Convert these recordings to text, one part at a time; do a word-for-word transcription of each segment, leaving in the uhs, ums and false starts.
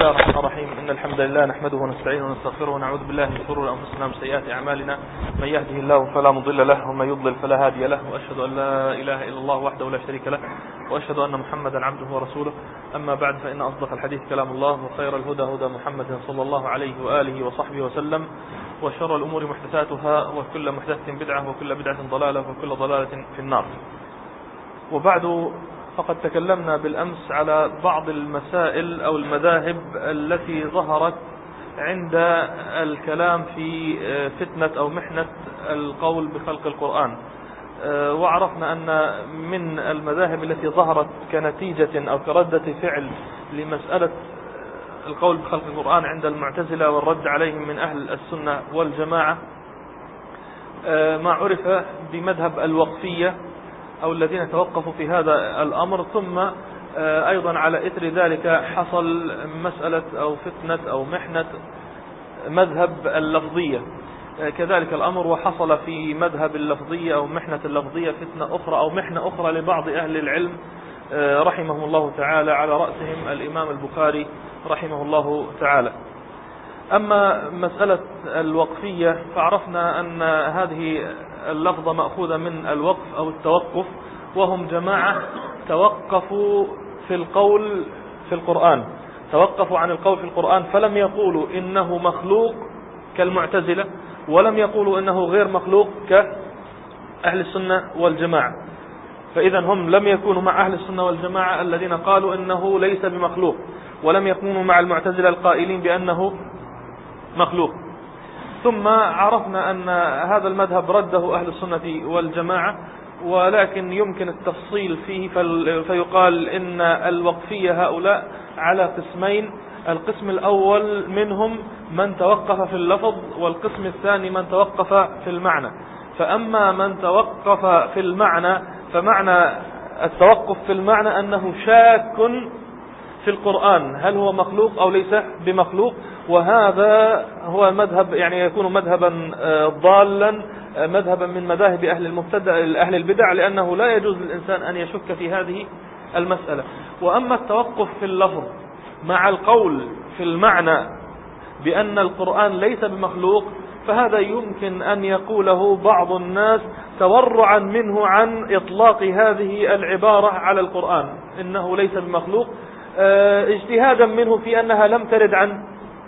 الله الرحمن الرحيم. إن الحمد لله نحمده ونستعينه ونستغفره ونعوذ بالله من شرور أنفسنا ومن سيئات أعمالنا. من يهده الله فلا مضل له ومن يضلل فلا هادي له، وأشهد أن لا إله إلا الله وحده لا شريك له، وأشهد أن محمدا عبده ورسوله. أما بعد، فإن أصدق الحديث كلام الله، وخير الهدى هدى محمد صلى الله عليه وآله وصحبه وسلم، وشر الأمور محدثاتها، وكل محدثة بدعة، وكل بدعة ضلالة، وكل ضلالة في النار. وبعد، فقد تكلمنا بالأمس على بعض المسائل أو المذاهب التي ظهرت عند الكلام في فتنة أو محنة القول بخلق القرآن، وعرفنا أن من المذاهب التي ظهرت كنتيجة أو كردة فعل لمسألة القول بخلق القرآن عند المعتزلة والرد عليهم من أهل السنة والجماعة ما عرف بمذهب الوقفية أو الذين توقفوا في هذا الأمر. ثم أيضا على إثر ذلك حصل مسألة أو فتنة أو محنة مذهب اللفظية، كذلك الأمر، وحصل في مذهب اللفظية أو محنة اللفظية فتنة أخرى أو محنة أخرى لبعض أهل العلم رحمهم الله تعالى، على رأسهم الإمام البخاري رحمه الله تعالى. أما مسألة الوقفية فعرفنا أن هذه اللفظة مأخوذة من الوقف أو التوقف، وهم جماعة توقفوا في القول في القرآن، توقفوا عن القول في القرآن، فلم يقولوا إنه مخلوق كالمعتزلة، ولم يقولوا إنه غير مخلوق كأهل السنة والجماعة. فإذا هم لم يكونوا مع أهل السنة والجماعة الذين قالوا إنه ليس بمخلوق، ولم يكونوا مع المعتزلة القائلين بأنه مخلوق. ثم عرفنا أن هذا المذهب رده أهل السنة والجماعة، ولكن يمكن التفصيل فيه، فيقال إن الوقفية هؤلاء على قسمين: القسم الأول منهم من توقف في اللفظ، والقسم الثاني من توقف في المعنى. فأما من توقف في المعنى فمعنى التوقف في المعنى أنه شاك في القرآن هل هو مخلوق أو ليس بمخلوق، وهذا هو مذهب يعني يكون مذهبا ضالا، مذهبا من مذاهب أهل المبتدع أهل البدع، لأنه لا يجوز للإنسان أن يشك في هذه المسألة. وأما التوقف في اللفظ مع القول في المعنى بأن القرآن ليس بمخلوق، فهذا يمكن أن يقوله بعض الناس تورعا منه عن إطلاق هذه العبارة على القرآن إنه ليس بمخلوق، اجتهادا منه في أنها لم ترد عن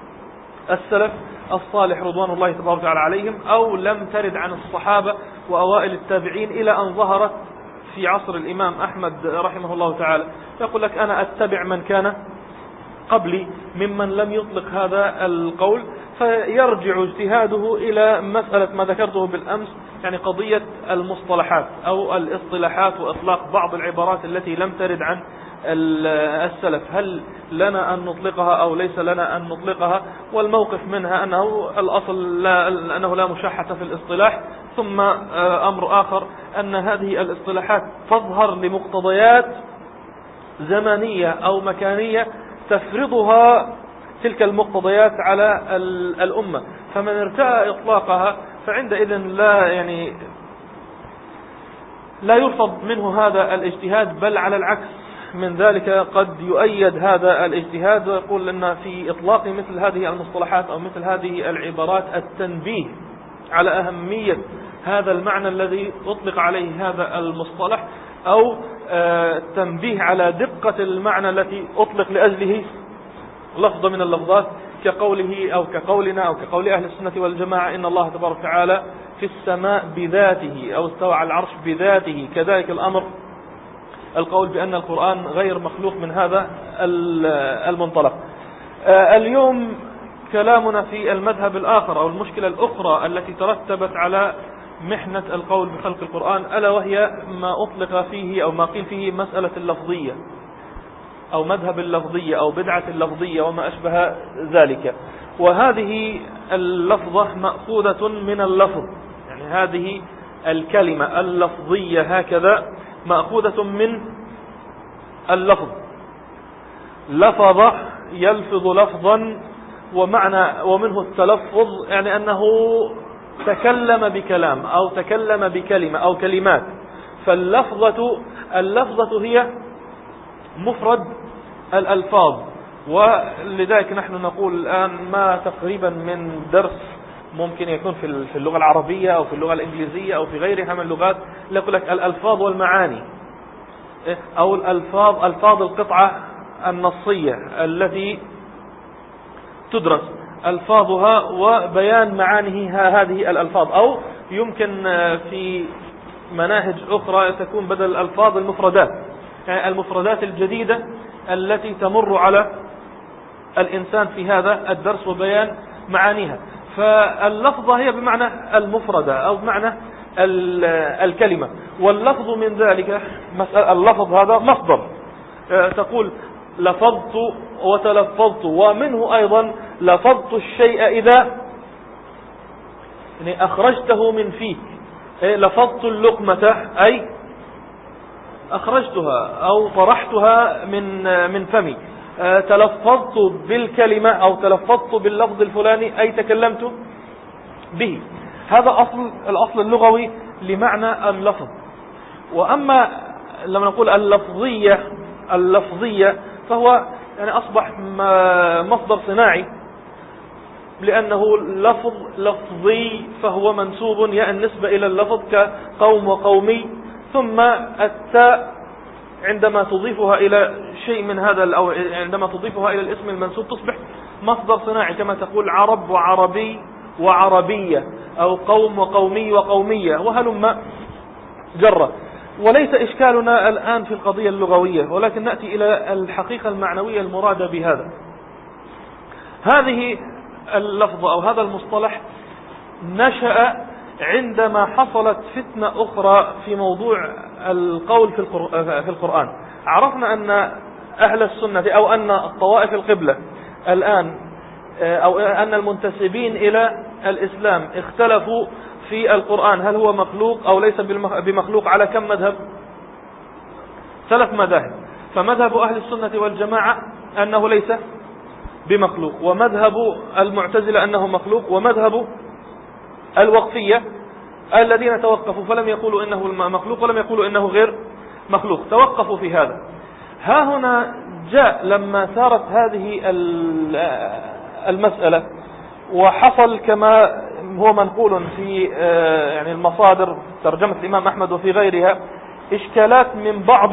السلف الصالح رضوان الله تبارك وتعالى عليهم، أو لم ترد عن الصحابة وأوائل التابعين إلى أن ظهرت في عصر الإمام أحمد رحمه الله تعالى. يقول لك أنا أتبع من كان قبلي ممن لم يطلق هذا القول، فيرجع اجتهاده إلى مسألة ما ذكرته بالأمس، يعني قضية المصطلحات أو الاصطلاحات وإطلاق بعض العبارات التي لم ترد عن السلف، هل لنا أن نطلقها أو ليس لنا أن نطلقها. والموقف منها أنه الأصل لا أنه لا مشاحة في الاصطلاح. ثم أمر آخر أن هذه الاصطلاحات تظهر لمقتضيات زمنية أو مكانية تفرضها تلك المقتضيات على الأمة، فمن ارتأى إطلاقها فعندئذ لا يعني لا يرفض منه هذا الاجتهاد، بل على العكس من ذلك قد يؤيد هذا الاجتهاد، ويقول أن في إطلاق مثل هذه المصطلحات أو مثل هذه العبارات التنبيه على أهمية هذا المعنى الذي أطلق عليه هذا المصطلح، أو التنبيه على دقة المعنى التي أطلق لأجله لفظ من اللفظات، كقوله أو كقولنا أو كقول أهل السنة والجماعة إن الله تبارك وتعالى في السماء بذاته أو استوى على العرش بذاته. كذلك الأمر القول بأن القرآن غير مخلوق من هذا المنطلق. اليوم كلامنا في المذهب الآخر أو المشكلة الأخرى التي ترتبت على محنة القول بخلق القرآن، ألا وهي ما أطلق فيه أو ما قيل فيه مسألة اللفظية أو مذهب اللفظية أو بدعة اللفظية وما أشبه ذلك. وهذه اللفظة مأخوذة من اللفظ، يعني هذه الكلمة اللفظية هكذا مأخوذة من اللفظ. لفظ يلفظ لفظا، ومعنى ومنه التلفظ، يعني أنه تكلم بكلام أو تكلم بكلمة أو كلمات. فاللفظة اللفظة هي مفرد الألفاظ، ولذلك نحن نقول الآن ما تقريبا من درس ممكن يكون في اللغة العربية أو في اللغة الإنجليزية أو في غيرها من اللغات، يقول لك الألفاظ والمعاني، أو الألفاظ ألفاظ القطعة النصية التي تدرس ألفاظها وبيان معانيها هذه الألفاظ، أو يمكن في مناهج أخرى تكون بدل الألفاظ المفردات، يعني المفردات الجديدة التي تمر على الإنسان في هذا الدرس وبيان معانيها. فاللفظة هي بمعنى المفردة أو بمعنى الكلمة، واللفظ من ذلك اللفظ هذا مصدر، تقول لفظت وتلفظت، ومنه أيضا لفظت الشيء إذا يعني أخرجته من فيك، لفظت اللقمة أي أخرجتها أو طرحتها من من فمي، تلفظت بالكلمة أو تلفظت باللفظ الفلاني أي تكلمت به. هذا أصل الأصل اللغوي لمعنى اللفظ. وأما لما نقول اللفظية اللفظية فهو يعني أصبح مصدر صناعي، لأنه لفظ لفظي فهو منسوب يا النسبة إلى اللفظ كقوم وقومي، ثم التاء عندما تضيفها إلى شيء من هذا أو عندما تضيفها إلى الاسم المنسوب تصبح مصدر صناعي، كما تقول عرب وعربي وعربية، أو قوم وقومي وقومية، وهلم جرة. وليس إشكالنا الآن في القضية اللغوية، ولكن نأتي إلى الحقيقة المعنوية المرادة بهذا. هذه اللفظة أو هذا المصطلح نشأ عندما حصلت فتنة أخرى في موضوع القول في القرآن. عرفنا أن أهل السنة أو أن الطوائف القبلة الآن أو أن المنتسبين إلى الإسلام اختلفوا في القرآن هل هو مخلوق أو ليس بمخلوق على كم مذهب؟ ثلاث مذاهب. فمذهب أهل السنة والجماعة أنه ليس بمخلوق، ومذهب المعتزلة أنه مخلوق، ومذهب الوقفية الذين توقفوا فلم يقولوا إنه مخلوق ولم يقولوا إنه غير مخلوق، توقفوا في هذا. ها هنا جاء لما ثارت هذه المسألة وحصل كما هو منقول في يعني المصادر ترجمة الإمام أحمد وفي غيرها إشكالات من بعض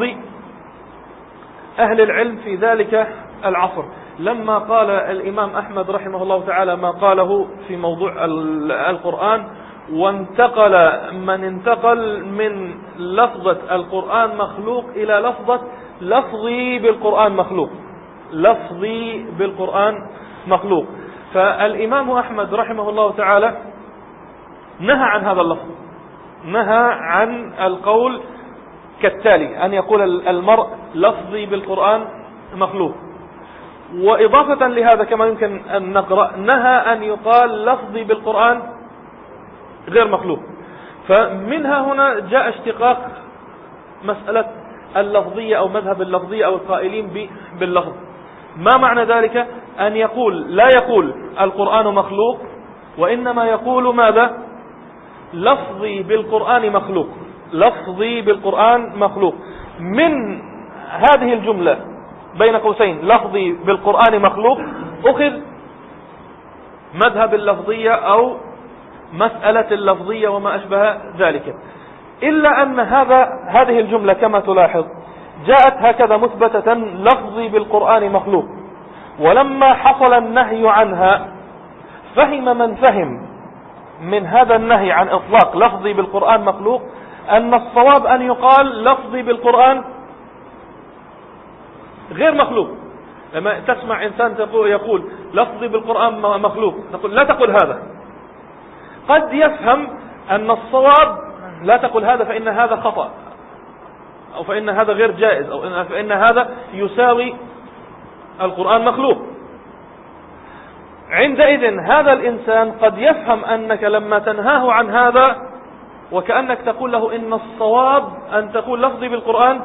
أهل العلم في ذلك العصر، لما قال الإمام أحمد رحمه الله تعالى ما قاله في موضوع القرآن، وانتقل من انتقل من لفظة القرآن مخلوق إلى لفظة لفظي بالقرآن مخلوق، لفظي بالقرآن مخلوق. فالإمام أحمد رحمه الله تعالى نهى عن هذا اللفظ، نهى عن القول كالتالي: أن يقول المرء لفظي بالقرآن مخلوق. وإضافة لهذا كما يمكن أن نقرأ نهى أن يقال لفظي بالقرآن غير مخلوق. فمنها هنا جاء اشتقاق مسألة اللفظية أو مذهب اللفظية أو القائلين باللفظ. ما معنى ذلك؟ أن يقول لا يقول القرآن مخلوق، وإنما يقول ماذا؟ لفظي بالقرآن مخلوق، لفظي بالقرآن مخلوق. من هذه الجملة بين قوسين لفظي بالقرآن مخلوق أخذ مذهب اللفظية أو مسألة اللفظية وما أشبه ذلك، إلا أن هذا هذه الجملة كما تلاحظ جاءت هكذا مثبتة لفظي بالقرآن مخلوق. ولما حصل النهي عنها فهم من فهم من هذا النهي عن إطلاق لفظي بالقرآن مخلوق أن الصواب أن يقال لفظي بالقرآن غير مخلوق. لما تسمع إنسان يقول لفظي بالقرآن مخلوق تقول لا تقل هذا. قد يفهم أن الصواب لا تقل هذا فإن هذا خطأ، أو فإن هذا غير جائز، أو فإن هذا يساوي القرآن مخلوق. عندئذ هذا الإنسان قد يفهم أنك لما تنهاه عن هذا وكأنك تقول له إن الصواب أن تقول لفظي بالقرآن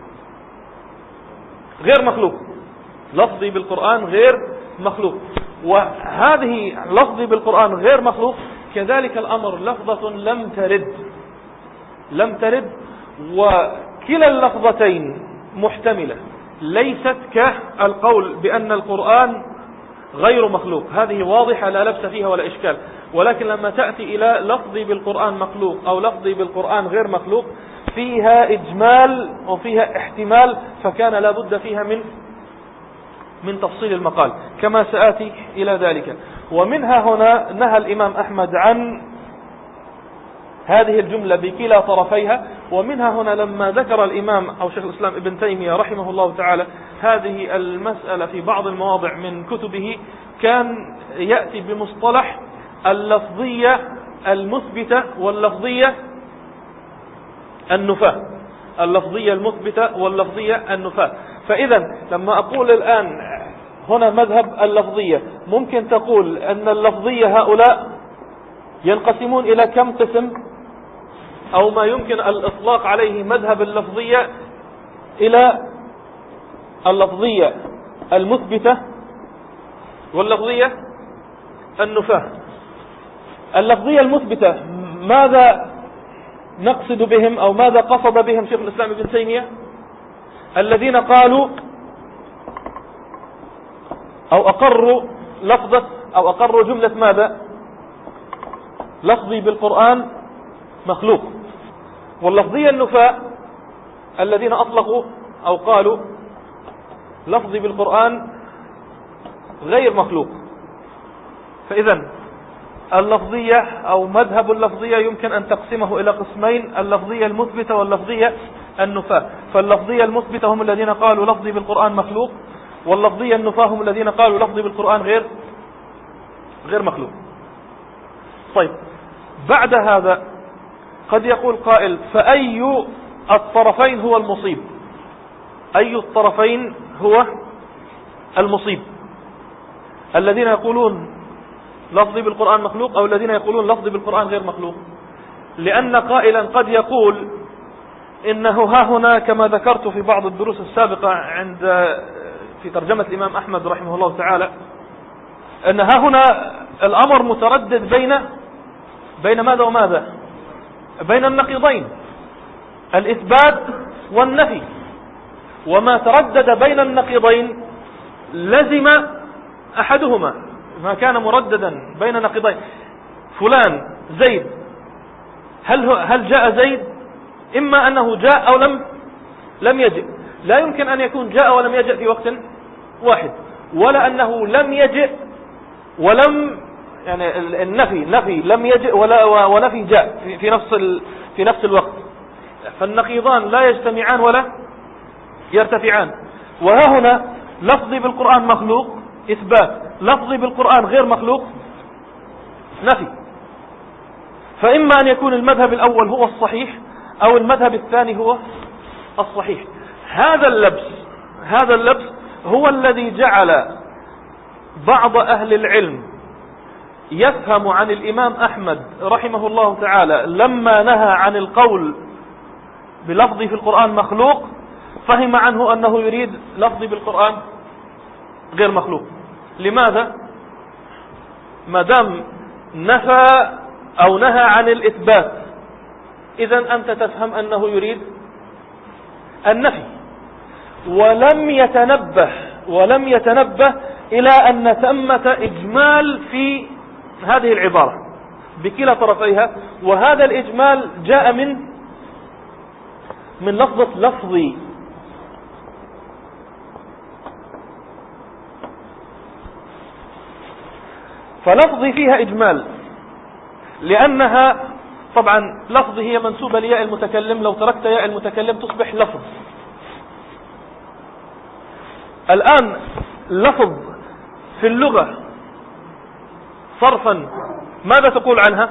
غير مخلوق، لفظي بالقرآن غير مخلوق. وهذه لفظي بالقرآن غير مخلوق كذلك الأمر لفظة لم ترد لم ترد وكلا اللفظتين محتملة، ليست كالقول بأن القرآن غير مخلوق، هذه واضحة لا لبس فيها ولا إشكال. ولكن لما تأتي إلى لفظي بالقرآن مخلوق أو لفظي بالقرآن غير مخلوق، فيها إجمال وفيها احتمال، فكان لا بد فيها من من تفصيل المقال كما سآتي إلى ذلك. ومنها هنا نهى الإمام أحمد عن هذه الجملة بكلا طرفيها. ومنها هنا لما ذكر الإمام أو شيخ الإسلام ابن تيمية رحمه الله تعالى هذه المسألة في بعض المواضع من كتبه، كان يأتي بمصطلح اللفظية المثبتة واللفظية النفاة، اللفظية المثبتة واللفظية النفاة. فإذا لما أقول الآن هنا مذهب اللفظية، ممكن تقول أن اللفظية هؤلاء ينقسمون إلى كم قسم، أو ما يمكن الإطلاق عليه مذهب اللفظية إلى اللفظية المثبتة واللفظية النفاة. اللفظية المثبتة ماذا نقصد بهم أو ماذا قصد بهم شيخ الإسلام ابن تيمية؟ الذين قالوا أو أقروا لفظة أو أقروا جملة ماذا؟ لفظي بالقرآن مخلوق. واللفظية النفاة الذين أطلقوا أو قالوا لفظي بالقرآن غير مخلوق. فإذا اللفظية أو مذهب اللفظية يمكن أن تقسمه إلى قسمين: اللفظية المثبتة واللفظية النفاة. فاللفظية المثبتة هم الذين قالوا لفظي بالقرآن مخلوق، واللفظية النفاة هم الذين قالوا لفظي بالقرآن غير غير مخلوق. طيب، بعد هذا قد يقول قائل: فأي الطرفين هو المصيب؟ أي الطرفين هو المصيب؟ الذين يقولون لفظي بالقرآن مخلوق أو الذين يقولون لفظي بالقرآن غير مخلوق؟ لأن قائلا قد يقول إنه ها هنا كما ذكرت في بعض الدروس السابقة عند في ترجمة الإمام أحمد رحمه الله تعالى، أن ها هنا الأمر متردد بين بين ماذا وماذا؟ بين النقيضين، الإثبات والنفي. وما تردد بين النقيضين لزم أحدهما، ما كان مرددا بين نقيضين. فلان زيد، هل هل جاء زيد؟ إما أنه جاء أو لم لم يجئ. لا يمكن أن يكون جاء ولم يجئ في وقت واحد، ولا أنه لم يجئ ولم يعني النفي نفي لم يجئ ولا ونفي جاء في, في نفس في نفس الوقت. فالنقيضان لا يجتمعان ولا يرتفعان. وها هنا لفظي بالقرآن مخلوق إثبات، لفظي بالقرآن غير مخلوق نفي. فإما أن يكون المذهب الأول هو الصحيح أو المذهب الثاني هو الصحيح. هذا اللبس هذا اللبس هو الذي جعل بعض أهل العلم يفهم عن الإمام أحمد رحمه الله تعالى لما نهى عن القول بلفظي في القرآن مخلوق، فهم عنه أنه يريد لفظي بالقرآن غير مخلوق. لماذا؟ ما دام نفى أو نهى عن الإثبات، إذن أنت تفهم أنه يريد النفي. ولم يتنبه ولم يتنبه إلى أن ثمة إجمال في هذه العبارة بكلا طرفيها، وهذا الإجمال جاء من من لفظة لفظي. فلفظي فيها إجمال، لأنها طبعا لفظي هي منسوبة لياء المتكلم، لو تركت ياء المتكلم تصبح لفظ. الآن لفظ في اللغة صرفا ماذا تقول عنها؟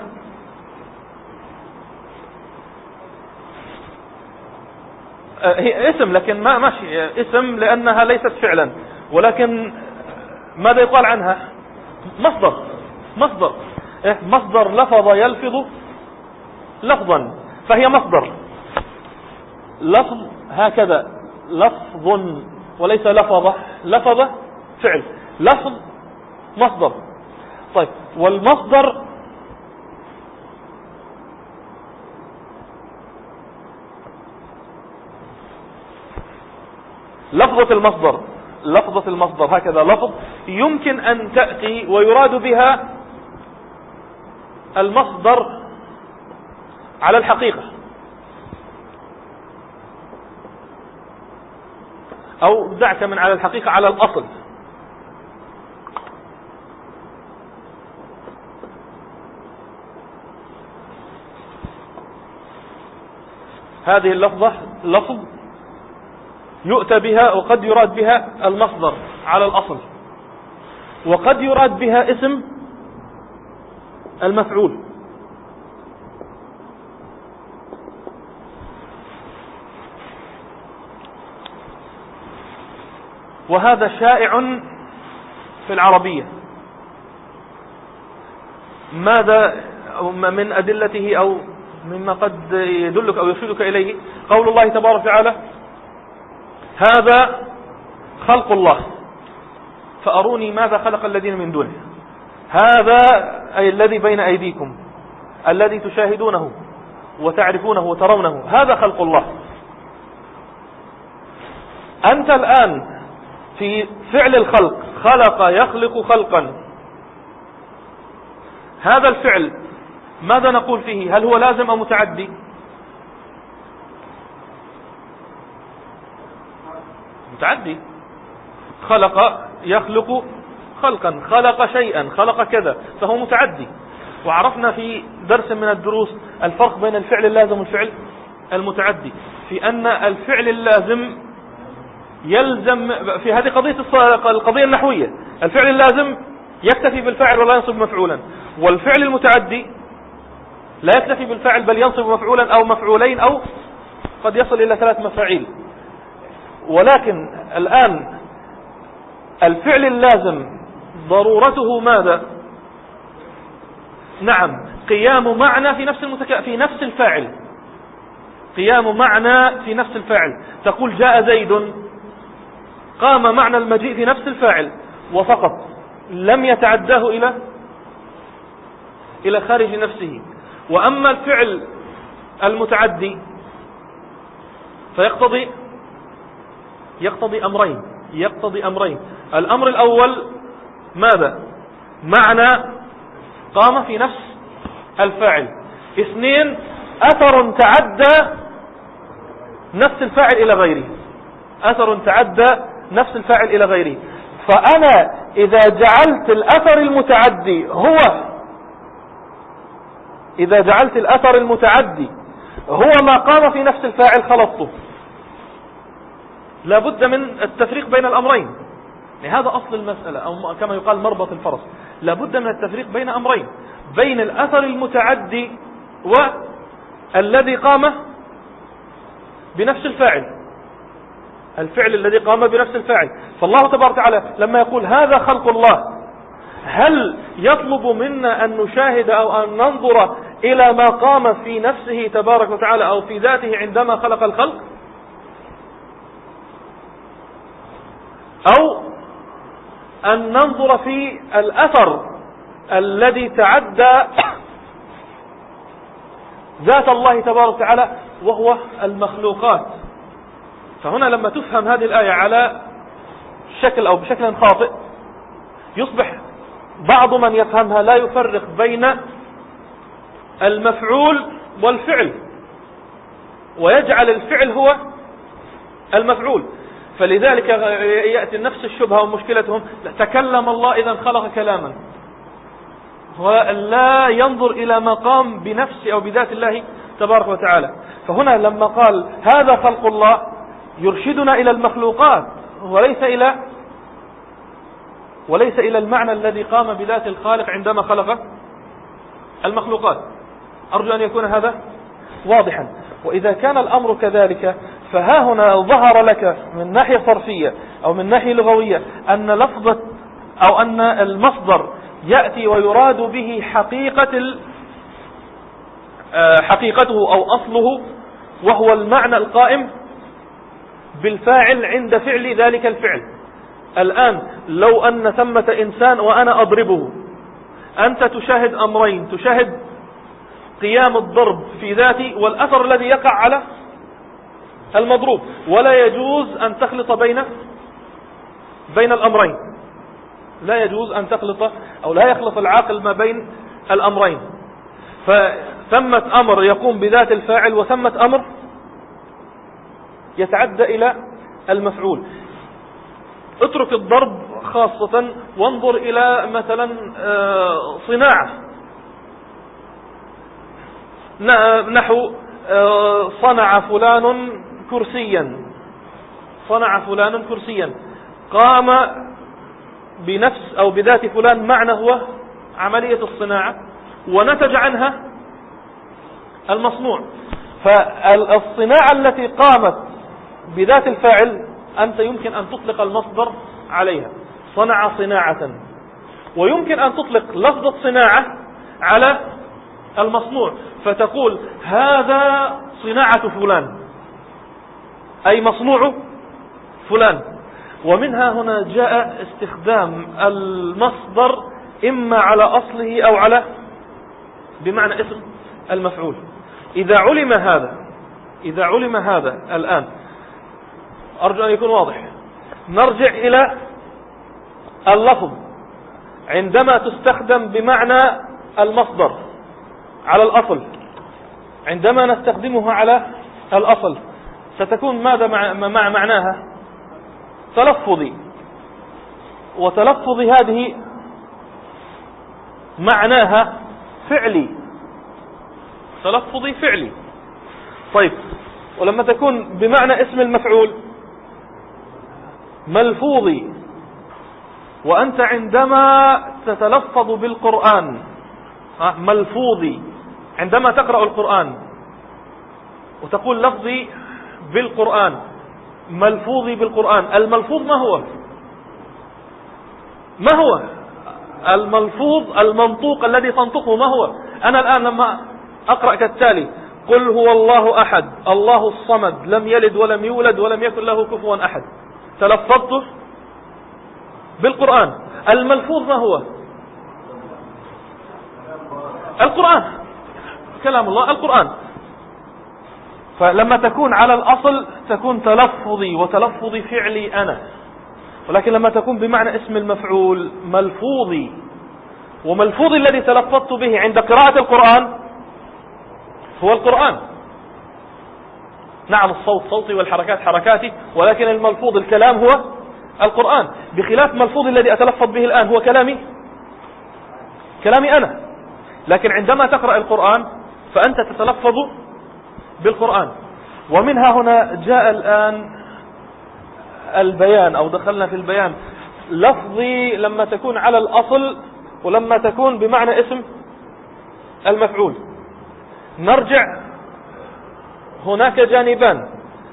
هي اسم، لكن ما ماشي اسم لأنها ليست فعلا، ولكن ماذا يقال عنها؟ مصدر. مصدر مصدر لفظ يلفظ لفظا، فهي مصدر. لفظ هكذا لفظ وليس لفظة. لفظة فعل، لفظ مصدر. طيب، والمصدر لفظة المصدر لفظة المصدر هكذا لفظ يمكن أن تأتي ويراد بها المصدر على الحقيقة، أو دعك من على الحقيقة على الأصل. هذه اللفظة لفظ يؤتى بها وقد يراد بها المصدر على الأصل، وقد يراد بها اسم المفعول. وهذا شائع في العربية. ماذا من أدلته أو مما قد يدلك أو يرشدك إليه قول الله تبارك وتعالى: هذا خلق الله فأروني ماذا خلق الذين من دونه. هذا أي الذي بين أيديكم الذي تشاهدونه وتعرفونه وترونه، هذا خلق الله. أنت الآن في فعل الخلق، خلق يخلق خلقا، هذا الفعل ماذا نقول فيه؟ هل هو لازم أو متعدي؟ متعدي. خلق يخلق خلقا، خلق شيئا، خلق كذا، فهو متعدي. وعرفنا في درس من الدروس الفرق بين الفعل اللازم والفعل المتعدي، في أن الفعل اللازم يلزم في هذه قضية القضية النحوية، الفعل اللازم يكتفي بالفاعل ولا ينصب مفعولا، والفعل المتعدي لا يكتفي بالفاعل بل ينصب مفعولا أو مفعولين أو قد يصل إلى ثلاث مفاعيل. ولكن الآن الفعل اللازم ضرورته ماذا؟ نعم، قيام معنى في نفس المتك... في نفس الفاعل، قيام معنى في نفس الفاعل. تقول جاء زيد، قام معنى المجيء في نفس الفاعل وفقط، لم يتعداه إلى إلى خارج نفسه. وأما الفعل المتعدي فيقتضي يقتضي أمرين يقتضي أمرين الأمر الأول ماذا؟ معنى قام في نفس الفاعل. اثنين، أثر تعدى نفس الفاعل إلى غيره، أثر تعدى نفس الفاعل إلى غيره. فأنا إذا جعلت الأثر المتعدي هو إذا جعلت الأثر المتعدي هو ما قام في نفس الفاعل خلطته. لابد من التفريق بين الأمرين، هذا أصل المسألة، أو كما يقال مربط الفرس. لابد من التفريق بين أمرين، بين الأثر المتعدي والذي قام بنفس الفاعل، الفعل الذي قام بنفس الفاعل. فالله تبارك وتعالى لما يقول هذا خلق الله، هل يطلب منا أن نشاهد أو أن ننظر إلى ما قام في نفسه تبارك وتعالى أو في ذاته عندما خلق الخلق، أو أن ننظر في الأثر الذي تعدى ذات الله تبارك وتعالى وهو المخلوقات؟ فهنا لما تفهم هذه الآية على شكل أو بشكل خاطئ، يصبح بعض من يفهمها لا يفرق بين المفعول والفعل، ويجعل الفعل هو المفعول. فلذلك يأتي نفس الشبهة ومشكلتهم: تكلم الله إذا خلق كلاما، ولا ينظر إلى ما قام بنفسه أو بذات الله تبارك وتعالى. فهنا لما قال هذا خلق الله يرشدنا إلى المخلوقات وليس إلى وليس إلى المعنى الذي قام بذات الخالق عندما خلق المخلوقات. أرجو أن يكون هذا واضحا. وإذا كان الأمر كذلك، فها هنا ظهر لك من ناحية صرفية أو من ناحية لغوية أن لفظة أو أن المصدر يأتي ويراد به حقيقة حقيقته أو أصله، وهو المعنى القائم بالفاعل عند فعل ذلك الفعل. الآن لو أن ثمة إنسان وأنا أضربه، أنت تشاهد أمرين: تشاهد قيام الضرب في ذاتي والأثر الذي يقع على المضروب، ولا يجوز أن تخلط بين بين الأمرين، لا يجوز أن تخلط أو لا يخلط العاقل ما بين الأمرين. فثمة أمر يقوم بذات الفاعل، وثمة أمر يتعدى إلى المفعول. اترك الضرب خاصة وانظر إلى مثلا صناعة، نحو صنع فلان كرسيا، صنع فلان كرسيا، قام بنفس أو بذات فلان معنى هو عملية الصناعة، ونتج عنها المصنوع. فالصناعة التي قامت بذات الفاعل أنت يمكن أن تطلق المصدر عليها، صنع صناعة، ويمكن أن تطلق لفظ الصناعة على المصنوع، فتقول هذا صناعة فلان أي مصنوع فلان. ومنها هنا جاء استخدام المصدر إما على أصله أو على بمعنى اسم المفعول. إذا علم هذا إذا علم هذا الآن، أرجو أن يكون واضح، نرجع إلى اللفظ عندما تستخدم بمعنى المصدر على الأصل، عندما نستخدمها على الأصل ستكون ماذا مع, مع معناها؟ تلفظي، وتلفظي هذه معناها فعلي، تلفظي فعلي. طيب، ولما تكون بمعنى اسم المفعول ملفوظي، وأنت عندما تتلفظ بالقرآن ملفوظي، عندما تقرأ القرآن وتقول لفظي بالقرآن، ملفوظي بالقرآن، الملفوظ ما هو؟ ما هو الملفوظ؟ المنطوق الذي تنطقه ما هو؟ أنا الآن لما أقرأ كالتالي: قل هو الله أحد الله الصمد لم يلد ولم يولد ولم يكن له كفوا أحد، تلفظته بالقرآن. الملفوظ ما هو؟ القرآن، كلام الله، القرآن. فلما تكون على الأصل تكون تلفظي، وتلفظي فعلي أنا، ولكن لما تكون بمعنى اسم المفعول ملفوظي، وملفوظي الذي تلفظت به عند قراءة القرآن هو القرآن. نعم، الصوت صوتي والحركات حركاتي، ولكن الملفوظ الكلام هو القرآن، بخلاف ملفوظي الذي أتلفظ به الآن هو كلامي كلامي أنا. لكن عندما تقرأ القرآن فأنت تتلفظ بالقرآن. ومنها هنا جاء الآن البيان، أو دخلنا في البيان. لفظي لما تكون على الأصل، ولما تكون بمعنى اسم المفعول. نرجع، هناك جانبان.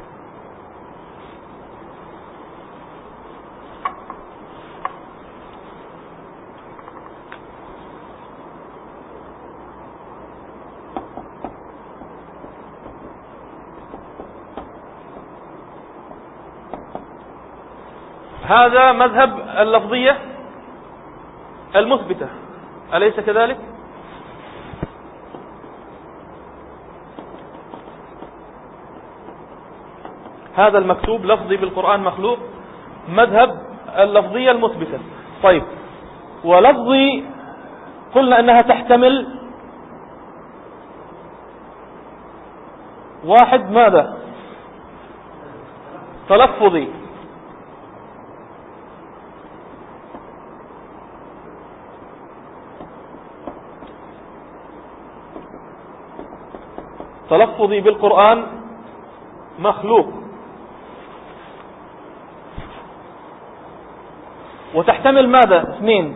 هذا مذهب اللفظية المثبتة، أليس كذلك؟ هذا المكتوب لفظي بالقرآن مخلوق، مذهب اللفظية المثبتة. طيب، ولفظي قلنا أنها تحتمل واحد، ماذا؟ تلفظي، تلفظي بالقرآن مخلوق، وتحتمل ماذا؟ اثنين،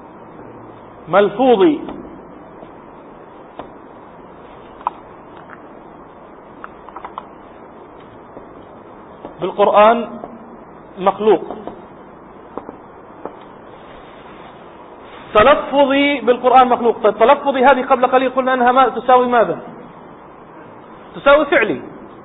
ملفوظي بالقرآن مخلوق. تلفظي بالقرآن مخلوق. طيب، تلفظي هذه قبل قليل قلنا أنها ما تساوي ماذا؟ تساوي فعلي.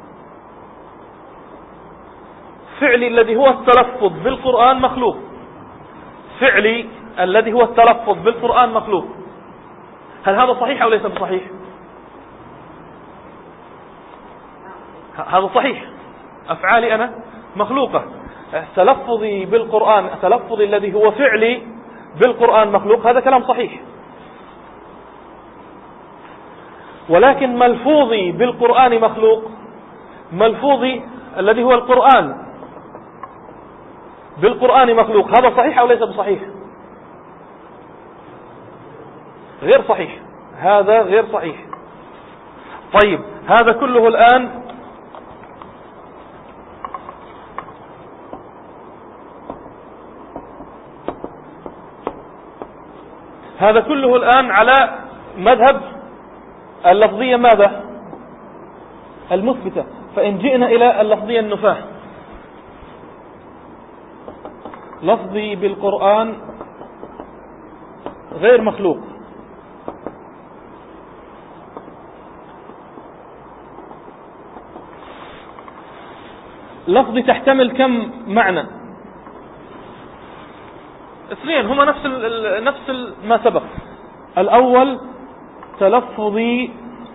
فعلي الذي هو التلفظ بالقرآن مخلوق، فعلي الذي هو التلفظ بالقرآن مخلوق. هل هذا صحيح أو ليس بصحيح؟ هذا صحيح. أفعالي أنا مخلوقة. تلفظي بالقرآن، تلفظي الذي هو فعلي بالقرآن مخلوق، هذا كلام صحيح. ولكن ملفوظي بالقرآن مخلوق، ملفوظي الذي هو القرآن بالقرآن مخلوق، هذا صحيح أو ليس بصحيح؟ غير صحيح، هذا غير صحيح. طيب هذا كله الآن هذا كله الآن على مذهب اللفظية ماذا؟ المثبتة. فإن جئنا إلى اللفظية النفاة، لفظي بالقرآن غير مخلوق، لفظي تحتمل كم معنى؟ اثنين، هما نفس ال نفس ال ما سبق. الأول تلفظي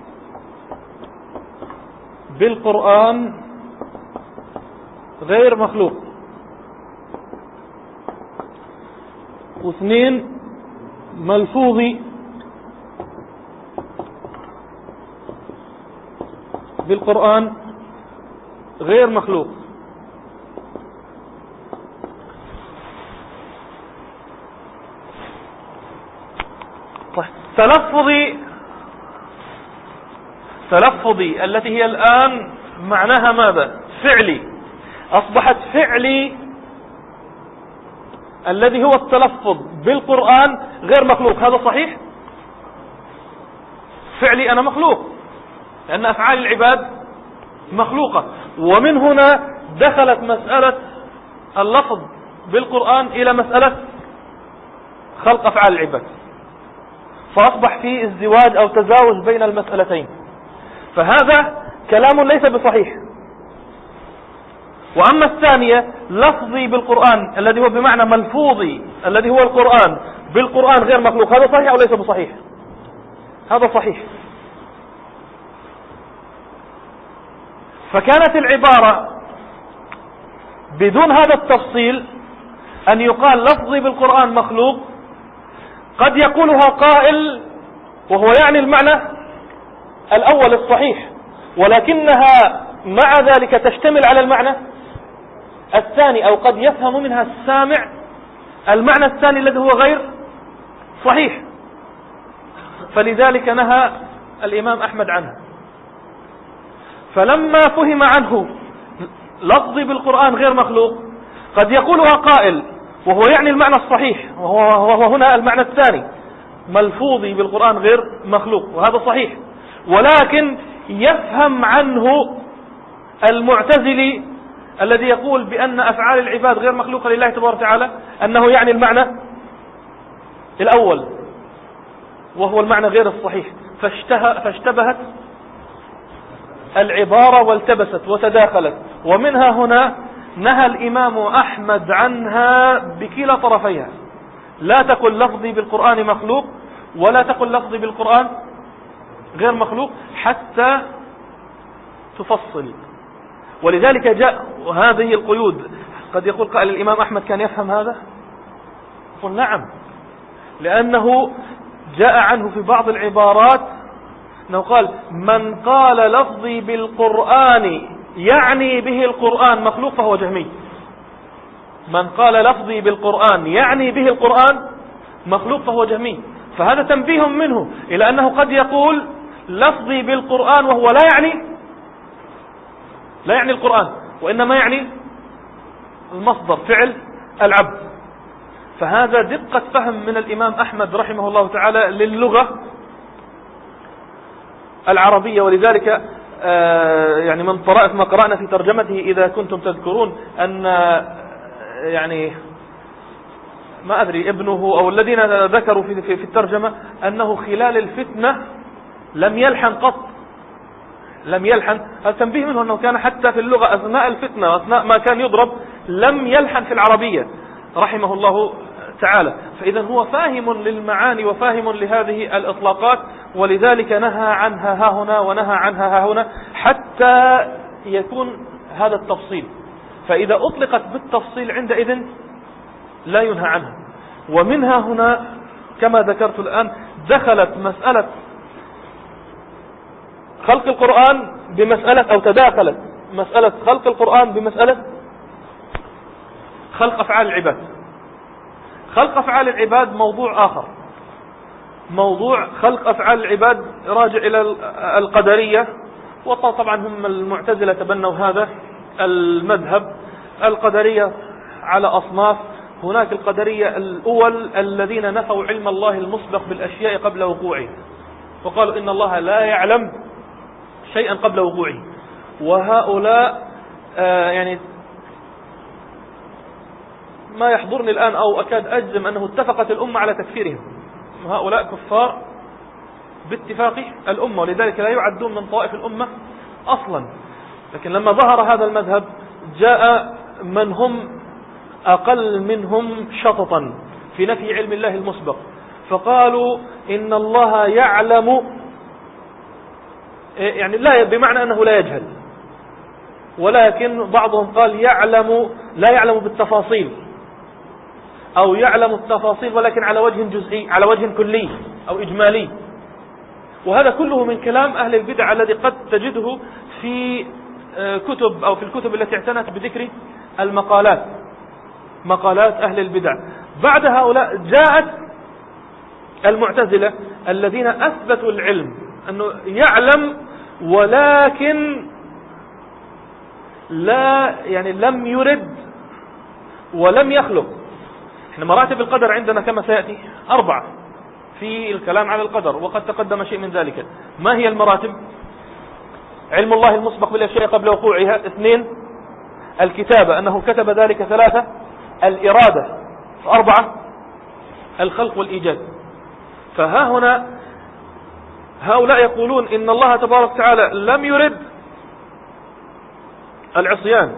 بالقرآن غير مخلوق، واثنين ملفوظي بالقرآن غير مخلوق. طيب تلفظي تلفظي التي هي الآن معناها ماذا؟ فعلي، أصبحت فعلي الذي هو التلفظ بالقرآن غير مخلوق، هذا صحيح؟ فعلي أنا مخلوق لأن أفعال العباد مخلوقة. ومن هنا دخلت مسألة اللفظ بالقرآن إلى مسألة خلق أفعال العباد، فأصبح فيه ازدواج أو تزاوج بين المسألتين، فهذا كلام ليس بصحيح. وأما الثانية لفظي بالقرآن الذي هو بمعنى ملفوظي الذي هو القرآن بالقرآن غير مخلوق، هذا صحيح أو ليس بصحيح؟ هذا صحيح. فكانت العبارة بدون هذا التفصيل أن يقال لفظي بالقرآن مخلوق، قد يقولها قائل وهو يعني المعنى الأول الصحيح، ولكنها مع ذلك تشتمل على المعنى الثاني، أو قد يفهم منها السامع المعنى الثاني الذي هو غير صحيح، فلذلك نهى الإمام أحمد عنه. فلما فهم عنه لفظي بالقرآن غير مخلوق قد يقولها قائل وهو يعني المعنى الصحيح، وهو هنا المعنى الثاني ملفوظي بالقرآن غير مخلوق، وهذا صحيح. ولكن يفهم عنه المعتزلي الذي يقول بأن أفعال العباد غير مخلوقة لله تبارك وتعالى أنه يعني المعنى الأول وهو المعنى غير الصحيح، فاشتبهت العبارة والتبست وتداخلت. ومنها هنا نهى الإمام أحمد عنها بكلا طرفيها، لا تقل لفظي بالقرآن مخلوق ولا تقل لفظي بالقرآن غير مخلوق حتى تفصل. ولذلك جاء هذه القيود. قد يقول قائل الإمام أحمد كان يفهم هذا؟ يقول نعم، لأنه جاء عنه في بعض العبارات أنه قال من قال لفظي بالقرآن يعني به القرآن مخلوق فهو جهمي. من قال لفظي بالقرآن يعني به القرآن مخلوق فهو جهمي. فهذا تنبيه منه إلى أنه قد يقول لفظي بالقرآن وهو لا يعني لا يعني القرآن، وإنما يعني المصدر فعل العبد. فهذا دقة فهم من الإمام أحمد رحمه الله تعالى للغة العربية. ولذلك يعني من طرأت ما قرأنا في ترجمته إذا كنتم تذكرون أن يعني ما أدري ابنه أو الذين ذكروا في, في, في الترجمة أنه خلال الفتنة لم يلحن قط، لم يلحن. التنبيه منه أنه كان حتى في اللغة أثناء الفتنة أثناء ما كان يضرب لم يلحن في العربية رحمه الله تعالى. فإذا هو فاهم للمعاني وفاهم لهذه الإطلاقات، ولذلك نهى عنها ها هنا ونهى عنها ها هنا حتى يكون هذا التفصيل، فإذا أطلقت بالتفصيل عندئذ لا ينهى عنها. ومنها هنا كما ذكرت الآن دخلت مسألة خلق القرآن بمسألة، أو تداخلت مسألة خلق القرآن بمسألة خلق أفعال العباد. خلق أفعال العباد موضوع آخر. موضوع خلق أفعال العباد راجع إلى القدرية، وطبعا هم المعتزلة تبنوا هذا المذهب. القدرية على أصناف. هناك القدرية الأول الذين نفوا علم الله المسبق بالأشياء قبل وقوعه، وقالوا إن الله لا يعلم شيئا قبل وقوعه. وهؤلاء آه يعني ما يحضرني الآن أو أكاد أجزم أنه اتفقت الأمة على تكفيرهم. هؤلاء كفار باتفاق الأمة، ولذلك لا يعدون من طائف الأمة أصلا. لكن لما ظهر هذا المذهب جاء من هم أقل منهم شططا في نفي علم الله المسبق، فقالوا إن الله يعلم، يعني لا بمعنى أنه لا يجهل، ولكن بعضهم قال يعلم لا يعلم بالتفاصيل، أو يعلم التفاصيل ولكن على وجه جزئي، على وجه كلي أو إجمالي. وهذا كله من كلام أهل البدع الذي قد تجده في كتب أو في الكتب التي اعتنت بذكر المقالات، مقالات أهل البدع. بعد هؤلاء جاءت المعتزلة الذين أثبتوا العلم، أنه يعلم ولكن لا يعني لم يرد ولم يخلق. احنا مراتب القدر عندنا كما سيأتي أربعة في الكلام على القدر، وقد تقدم شيء من ذلك. ما هي المراتب؟ علم الله المسبق بالأشياء قبل وقوعها. اثنين، الكتابة أنه كتب ذلك. ثلاثة، الإرادة. أربعة، الخلق والإيجاد. فها هنا هؤلاء يقولون إن الله تبارك وتعالى لم يرد العصيان،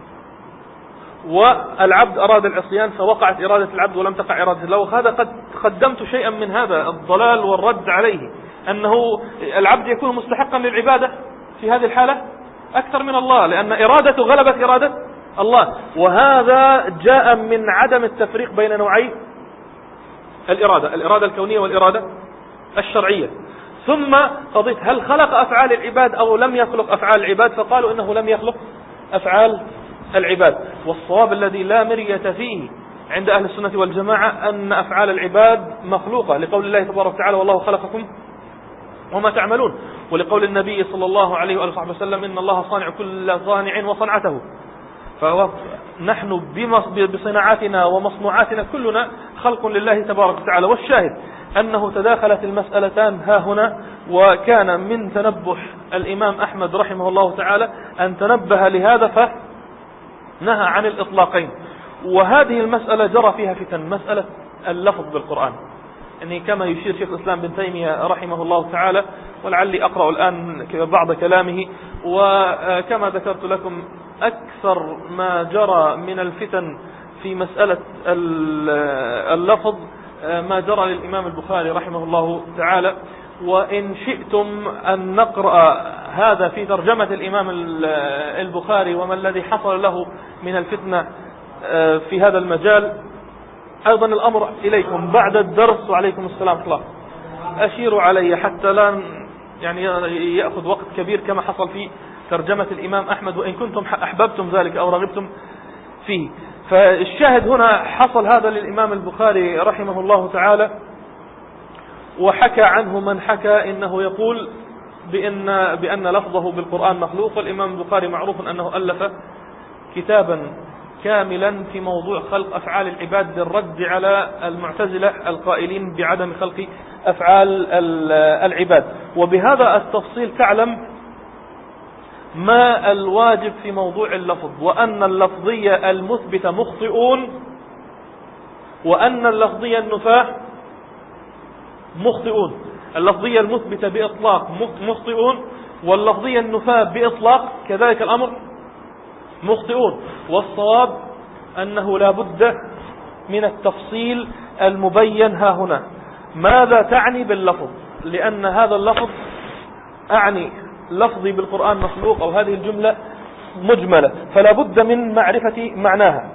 والعبد أراد العصيان فوقعت إرادة العبد ولم تقع إرادة الله. وهذا قد قدمت شيئا من هذا الضلال والرد عليه، أنه العبد يكون مستحقا للعبادة في هذه الحالة أكثر من الله، لأن إرادته غلبت إرادة الله. وهذا جاء من عدم التفريق بين نوعي الإرادة، الإرادة الكونية والإرادة الشرعية. ثم قضيت هل خلق أفعال العباد أو لم يخلق أفعال العباد، فقالوا إنه لم يخلق أفعال العباد. والصواب الذي لا مرية فيه عند أهل السنة والجماعة أن أفعال العباد مخلوقة، لقول الله تبارك وتعالى والله خلقكم وما تعملون، ولقول النبي صلى الله عليه وآله وسلم إن الله صانع كل صانع وصنعته. فنحن بصناعاتنا ومصنوعاتنا كلنا خلق لله تبارك وتعالى. والشاهد أنه تداخلت المسألتان ها هنا، وكان من تنبح الإمام أحمد رحمه الله تعالى أن تنبه لهذا فنهى عن الإطلاقين. وهذه المسألة جرى فيها فتن، مسألة اللفظ بالقرآن. يعني كما يشير شيخ الإسلام بن تيمية رحمه الله تعالى، ولعلي أقرأ الآن بعض كلامه. وكما ذكرت لكم أكثر ما جرى من الفتن في مسألة اللفظ ما جرى للإمام البخاري رحمه الله تعالى. وإن شئتم أن نقرأ هذا في ترجمة الإمام البخاري وما الذي حصل له من الفتنة في هذا المجال. أيضا الأمر إليكم بعد الدرس، وعليكم السلام ورحمة الله، أشيروا علي حتى لا يعني يأخذ وقت كبير كما حصل في ترجمة الإمام أحمد، وإن كنتم أحببتم ذلك أو رغبتم فيه. فالشاهد هنا حصل هذا للإمام البخاري رحمه الله تعالى، وحكى عنه من حكى إنه يقول بأن, بأن لفظه بالقرآن مخلوق. والإمام البخاري معروف أنه ألف كتابا كاملا في موضوع خلق أفعال العباد للرد على المعتزلة القائلين بعدم خلق أفعال العباد. وبهذا التفصيل تعلم ما الواجب في موضوع اللفظ، وأن اللفظية المثبتة مخطئون، وأن اللفظية النفاة مخطئون. اللفظية المثبتة بإطلاق مخطئون، واللفظية النفاة بإطلاق كذلك الأمر مخطئون. والصواب أنه لا بد من التفصيل المبين ها هنا. ماذا تعني باللفظ؟ لأن هذا اللفظ أعني لفظي بالقرآن مخلوق، أو هذه الجملة مجملة، فلا بد من معرفة معناها.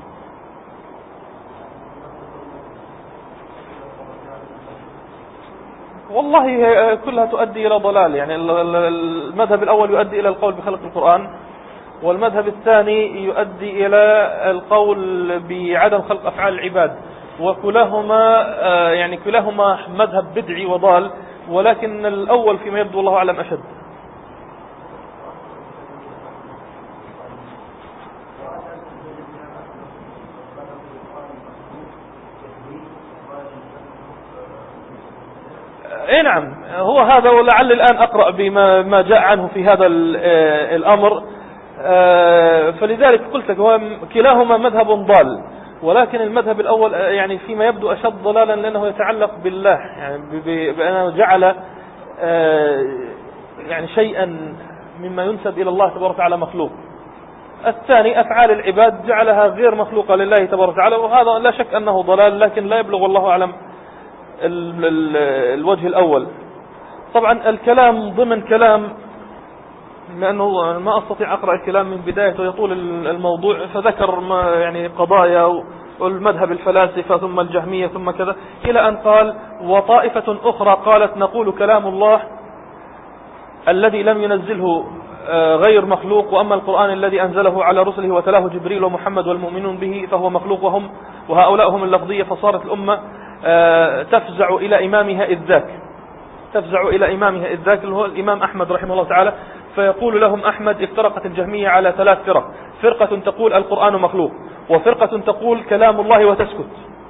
والله كلها تؤدي إلى ضلال. يعني المذهب الأول يؤدي إلى القول بخلق القرآن، والمذهب الثاني يؤدي إلى القول بعدم خلق أفعال العباد، وكلاهما يعني كلاهما مذهب بدعي وضال، ولكن الأول فيما يبدو الله أعلم أشد. اي نعم، هو هذا، ولعل الآن أقرأ بما ما جاء عنه في هذا الأمر. فلذلك قلت لك هو كلاهما مذهب ضال، ولكن المذهب الأول يعني فيما يبدو أشد ضلالا، لأنه يتعلق بالله، يعني بأنه جعل يعني شيئا مما ينسب إلى الله تبارك وتعالى مخلوق. الثاني أفعال العباد جعلها غير مخلوقة لله تبارك وتعالى، وهذا لا شك أنه ضلال، لكن لا يبلغ الله أعلم الوجه الأول. طبعا الكلام ضمن كلام، لأنه ما أستطيع أقرأ الكلام من بدايته يطول الموضوع، فذكر ما يعني قضايا والمذهب الفلاسفة ثم الجهمية ثم كذا، إلى أن قال وطائفة أخرى قالت نقول كلام الله الذي لم ينزله غير مخلوق، وأما القرآن الذي أنزله على رسله وتلاه جبريل ومحمد والمؤمنون به فهو مخلوق، وهم وهؤلاء هم اللفظية. فصارت الأمة تفزع إلى إمامها إذ ذاك تفزع إلى إمامها إذ ذاك اللي هو الإمام أحمد رحمه الله تعالى. فيقول لهم أحمد افترقت الجهمية على ثلاث فرق، فرقة تقول القرآن مخلوق، وفرقة تقول كلام الله وتسكت،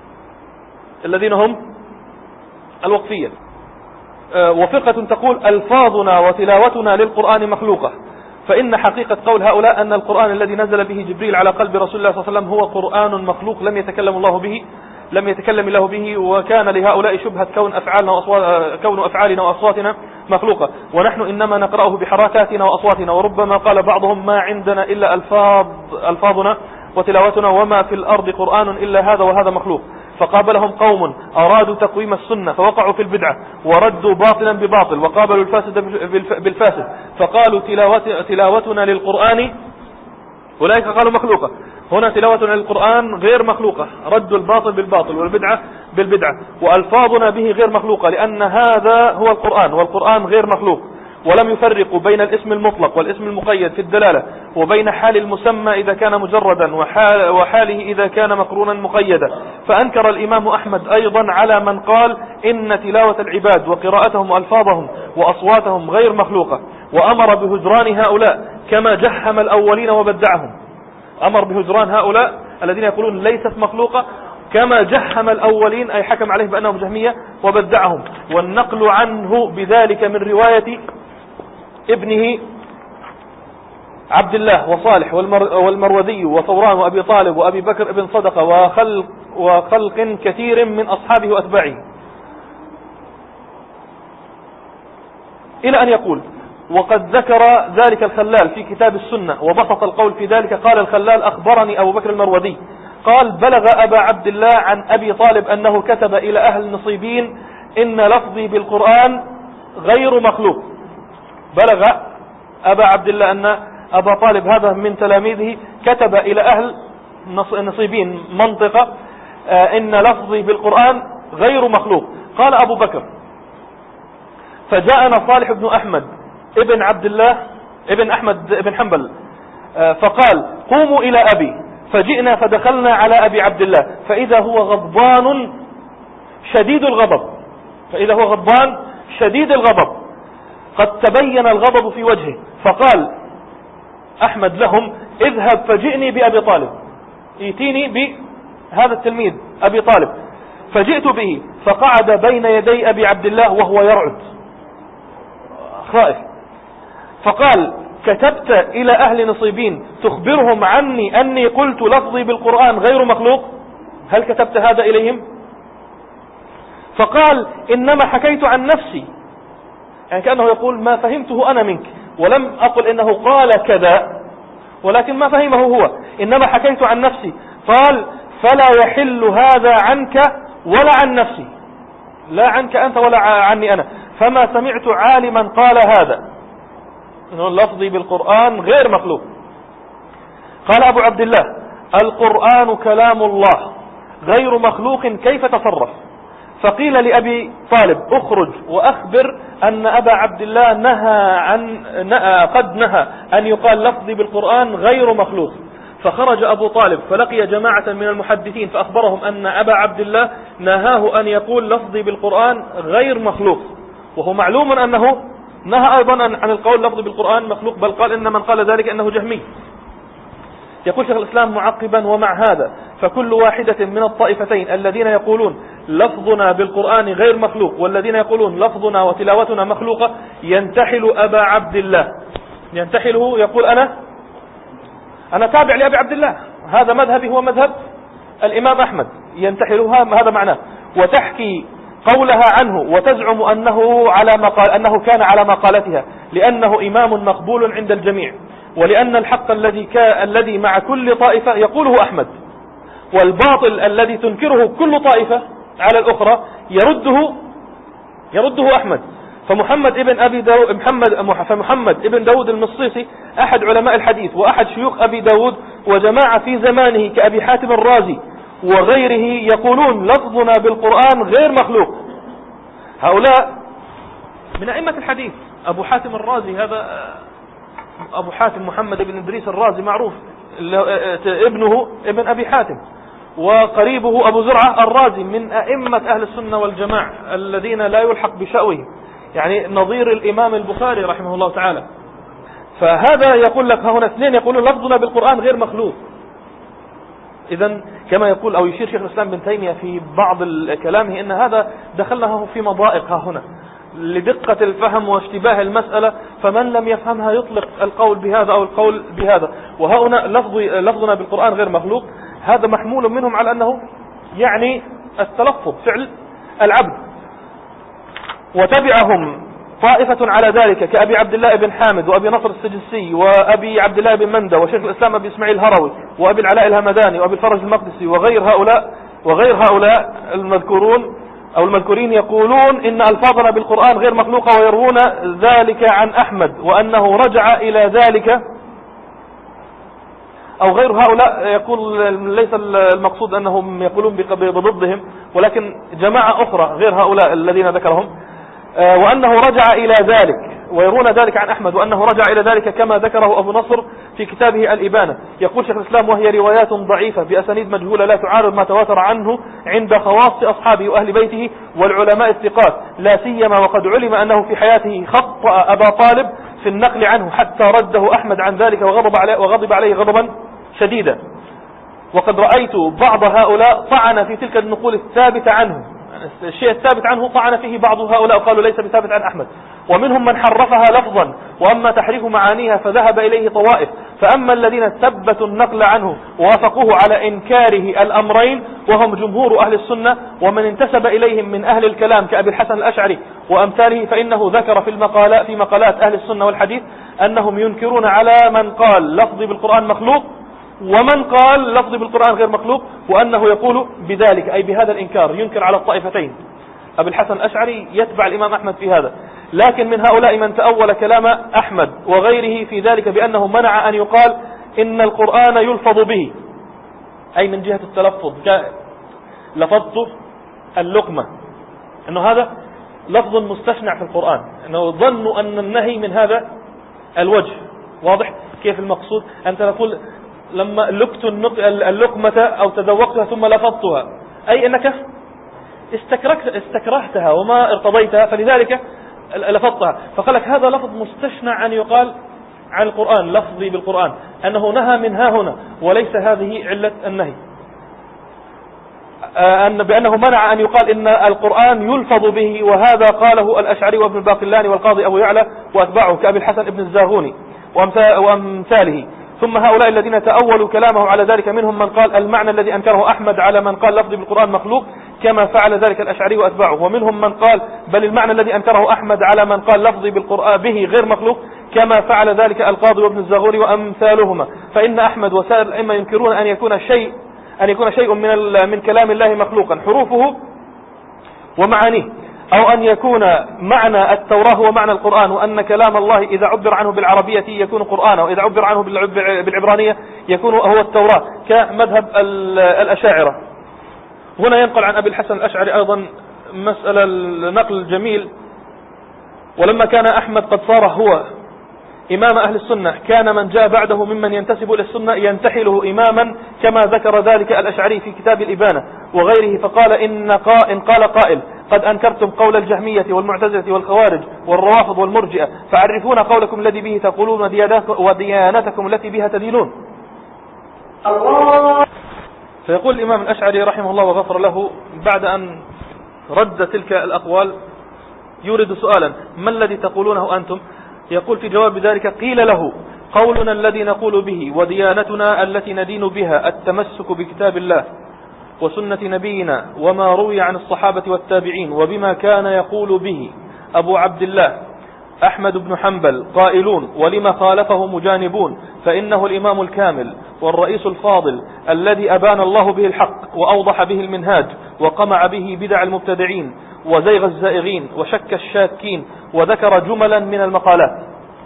الذين هم الوقفية، وفرقة تقول ألفاظنا وتلاوتنا للقرآن مخلوقة. فإن حقيقة قول هؤلاء أن القرآن الذي نزل به جبريل على قلب رسول الله صلى الله عليه وسلم هو قرآن مخلوق لم يتكلم الله به لم يتكلم الله به وكان لهؤلاء شبهة كون أفعالنا وأصوات كون أفعالنا وأصواتنا مخلوقة، ونحن إنما نقرأه بحركاتنا وأصواتنا، وربما قال بعضهم ما عندنا إلا ألفاظ ألفاظنا وتلاوتنا، وما في الأرض قرآن إلا هذا وهذا مخلوق. فقابلهم قوم أرادوا تقويم السنة فوقعوا في البدعة وردوا باطلا بباطل، وقابلوا الفاسد بالفاسد فقالوا تلاوتنا للقرآن، أولئك قالوا مخلوقة. هنا تلاوتنا للقرآن غير مخلوقة، ردوا الباطل بالباطل والبدعة بالبدعة، وألفاظنا به غير مخلوقة، لأن هذا هو القرآن والقرآن غير مخلوق. ولم يفرقوا بين الاسم المطلق والاسم المقيد في الدلالة، وبين حال المسمى إذا كان مجردا وحال وحاله إذا كان مقرونا مقيدا. فأنكر الإمام أحمد أيضا على من قال إن تلاوة العباد وقراءتهم وألفاظهم وأصواتهم غير مخلوقة، وأمر بهجران هؤلاء كما جحم الأولين وبدعهم. أمر بهجران هؤلاء الذين يقولون ليست مخلوقة كما جحم الأولين، أي حكم عليه بأنهم جهمية وبدعهم. والنقل عنه بذلك من رواية ابنه عبد الله وصالح والمروذي وثوران وأبي طالب وأبي بكر ابن صدقة وخلق, وخلق كثير من أصحابه وأتباعه، إلى أن يقول وقد ذكر ذلك الخلال في كتاب السنة وبسط القول في ذلك. قال الخلال أخبرني أبو بكر المروذي قال بلغ أبا عبد الله عن أبي طالب أنه كتب إلى أهل النصيبين إن لفظي بالقرآن غير مخلوق. بلغ أبا عبد الله أن أبا طالب هذا من تلاميذه كتب إلى أهل النصيبين منطقة إن لفظي بالقرآن غير مخلوق. قال أبو بكر فجاءنا صالح بن أحمد ابن عبد الله ابن أحمد ابن حنبل فقال قوموا إلى أبي، فجئنا فدخلنا على أبي عبد الله فإذا هو غضبان شديد الغضب فإذا هو غضبان شديد الغضب قد تبين الغضب في وجهه. فقال أحمد لهم اذهب فجئني بأبي طالب، ائتيني بهذا التلميذ أبي طالب. فجئت به فقعد بين يدي أبي عبد الله وهو يرعد خائف، فقال كتبت إلى أهل نصيبين تخبرهم عني أني قلت لفظي بالقرآن غير مخلوق؟ هل كتبت هذا إليهم؟ فقال إنما حكيت عن نفسي، يعني كأنه يقول ما فهمته أنا منك، ولم أقل إنه قال كذا، ولكن ما فهمه هو، إنما حكيت عن نفسي. قال فلا يحل هذا عنك ولا عن نفسي، لا عنك أنت ولا عني أنا، فما سمعت عالما قال هذا إنه لفظي بالقرآن غير مخلوق. قال أبو عبد الله: القرآن كلام الله غير مخلوق، كيف تصرف؟ فقيل لأبي طالب: اخرج وأخبر أن أبا عبد الله نهى عن قد نهى أن يقال لفظي بالقرآن غير مخلوق. فخرج أبو طالب فلقي جماعة من المحدثين فأخبرهم أن أبا عبد الله نهاه أن يقول لفظي بالقرآن غير مخلوق، وهو معلوم أنه نهى أيضا عن القول لفظي بالقرآن مخلوق، بل قال إن من قال ذلك أنه جهمي. يقول شيخ الإسلام معقبا: ومع هذا فكل واحدة من الطائفتين الذين يقولون لفظنا بالقرآن غير مخلوق والذين يقولون لفظنا وتلاوتنا مخلوقة ينتحل أبا عبد الله. ينتحله يقول أنا أنا تابع لأبي عبد الله، هذا مذهبي هو مذهب الإمام أحمد، ينتحلها هذا معناه، وتحكي قولها عنه وتزعم أنه على مقال أنه كان على مقالتها لأنه إمام مقبول عند الجميع، ولأن الحق الذي الذي مع كل طائفة يقوله أحمد، والباطل الذي تنكره كل طائفة على الأخرى يرده يرده أحمد. فمحمد ابن أبي داود محمد فمحمد ابن داود المصيصي أحد علماء الحديث وأحد شيوخ أبي داود وجماعة في زمانه كأبي حاتم الرازي وغيره يقولون لفظنا بالقرآن غير مخلوق. هؤلاء من أئمة الحديث. أبو حاتم الرازي هذا أبو حاتم محمد بن إدريس الرازي معروف، ابنه ابن أبي حاتم، وقريبه أبو زرعة الرازي من أئمة أهل السنة والجماعة الذين لا يلحق بشأوهم، يعني نظير الإمام البخاري رحمه الله تعالى. فهذا يقول لك هنا اثنين يقولون لفظنا بالقرآن غير مخلوق. إذن كما يقول أو يشير شيخ الإسلام بن تيمية في بعض كلامه إن هذا دخلناه في مضائق ها هنا لدقة الفهم واشتباه المسألة، فمن لم يفهمها يطلق القول بهذا أو القول بهذا. وهنا لفظ لفظنا بالقرآن غير مخلوق هذا محمول منهم على أنه يعني التلفظ فعل العبد. وتبعهم طائفة على ذلك كأبي عبد الله بن حامد وأبي نصر السجسي وأبي عبد الله بن مندى وشيخ الإسلام أبي إسماعيل الهروي وأبي العلاء الهمداني وأبي الفرج المقدسي وغير هؤلاء وغير هؤلاء المذكورون أو المذكورين يقولون إن ألفاظنا بالقرآن غير مخلوقة، ويروون ذلك عن أحمد وأنه رجع إلى ذلك. أو غير هؤلاء يقول ليس المقصود أنهم يقولون بضدهم، ولكن جماعة أخرى غير هؤلاء الذين ذكرهم، وأنه رجع إلى ذلك، ويرون ذلك عن أحمد وأنه رجع إلى ذلك كما ذكره أبو نصر في كتابه الإبانة. يقول شيخ الإسلام: وهي روايات ضعيفة بأسانيد مجهولة لا تعارض ما تواتر عنه عند خواص أصحابه وأهل بيته والعلماء الثقات، لا سيما وقد علم أنه في حياته خطأ أبا طالب في النقل عنه حتى رده أحمد عن ذلك وغضب عليه, وغضب عليه غضبا شديدا. وقد رأيت بعض هؤلاء طعن في تلك النقول الثابتة عنه، الشيء الثابت عنه طعن فيه بعض هؤلاء وقالوا ليس بثابت عن أحمد. ومنهم من حرفها لفظا، وأما تحريف معانيها فذهب إليه طوائف. فأما الذين ثبتوا النقل عنه ووافقوه على إنكاره الأمرين وهم جمهور أهل السنة ومن انتسب إليهم من أهل الكلام كأبي الحسن الأشعري وأمثاله، فإنه ذكر في المقالات في مقالات أهل السنة والحديث أنهم ينكرون على من قال لفظي بالقرآن مخلوق ومن قال لفظي بالقرآن غير مخلوق، وأنه يقول بذلك أي بهذا الإنكار ينكر على الطائفتين. أبي الحسن الأشعري يتبع الإمام أحمد في هذا، لكن من هؤلاء من تأول كلام أحمد وغيره في ذلك بأنه منع أن يقال إن القرآن يلفظ به، أي من جهة التلفظ لفظت اللقمة، أنه هذا لفظ مستشنع في القرآن، أنه ظنوا أن النهي من هذا الوجه. واضح كيف المقصود؟ أنت تقول لما لقت اللقمة أو تذوقتها ثم لفظتها، أي أنك استكرهتها وما ارتضيتها فلذلك لفظتها. فقال لك هذا لفظ مستشنع أن يقال عن القرآن لفظي بالقرآن، أنه نهى من ها هنا وليس هذه علة النهي، أن بأنه منع أن يقال إن القرآن يلفظ به، وهذا قاله الأشعري وابن الباقلاني والقاضي أبو يعلى وأتباعه كأبي الحسن ابن الزاغوني وأمثاله. ثم هؤلاء الذين تأولوا كلامه على ذلك منهم من قال المعنى الذي أنكره أحمد على من قال لفظي بالقرآن مخلوق كما فعل ذلك الأشعري وأتباعه، ومنهم من قال بل المعنى الذي أنكره أحمد على من قال لفظي بالقرآن به غير مخلوق كما فعل ذلك القاضي وابن الزاغوري وأمثالهما. فإن أحمد وسائر الأئمة ينكرون أن يكون شيء أن يكون شيء من من كلام الله مخلوقا حروفه ومعانيه، أو أن يكون معنى التوراة هو معنى القرآن، وأن كلام الله إذا عبر عنه بالعربية يكون قرآنا، وإذا عبر عنه بالعبرانية يكون هو التوراة كمذهب الأشاعرة. هنا ينقل عن أبي الحسن الأشعري أيضا مسألة النقل جميل: ولما كان أحمد قد صار هو إمام أهل السنة كان من جاء بعده ممن ينتسب إلى السنة ينتحله إماما، كما ذكر ذلك الأشعري في كتاب الإبانة وغيره، فقال إن قال قائل: قد أنكرتم قول الجهمية والمعتزلة والخوارج والروافض والمرجئة، فعرفونا قولكم الذي به تقولون وديانتكم التي بها تدينون. الله. فيقول الإمام الأشعري رحمه الله وغفر له بعد أن رد تلك الأقوال يورد سؤالا: ما الذي تقولونه أنتم؟ يقول في جواب ذلك: قيل له: قولنا الذي نقول به وديانتنا التي ندين بها التمسك بكتاب الله وسنة نبينا وما روي عن الصحابة والتابعين وبما كان يقول به أبو عبد الله أحمد بن حنبل قائلون ولما خالفه مجانبون، فإنه الإمام الكامل والرئيس الفاضل الذي أبان الله به الحق وأوضح به المنهاج وقمع به بدع المبتدعين وزيغ الزائغين وشك الشاكين، وذكر جملا من المقالات.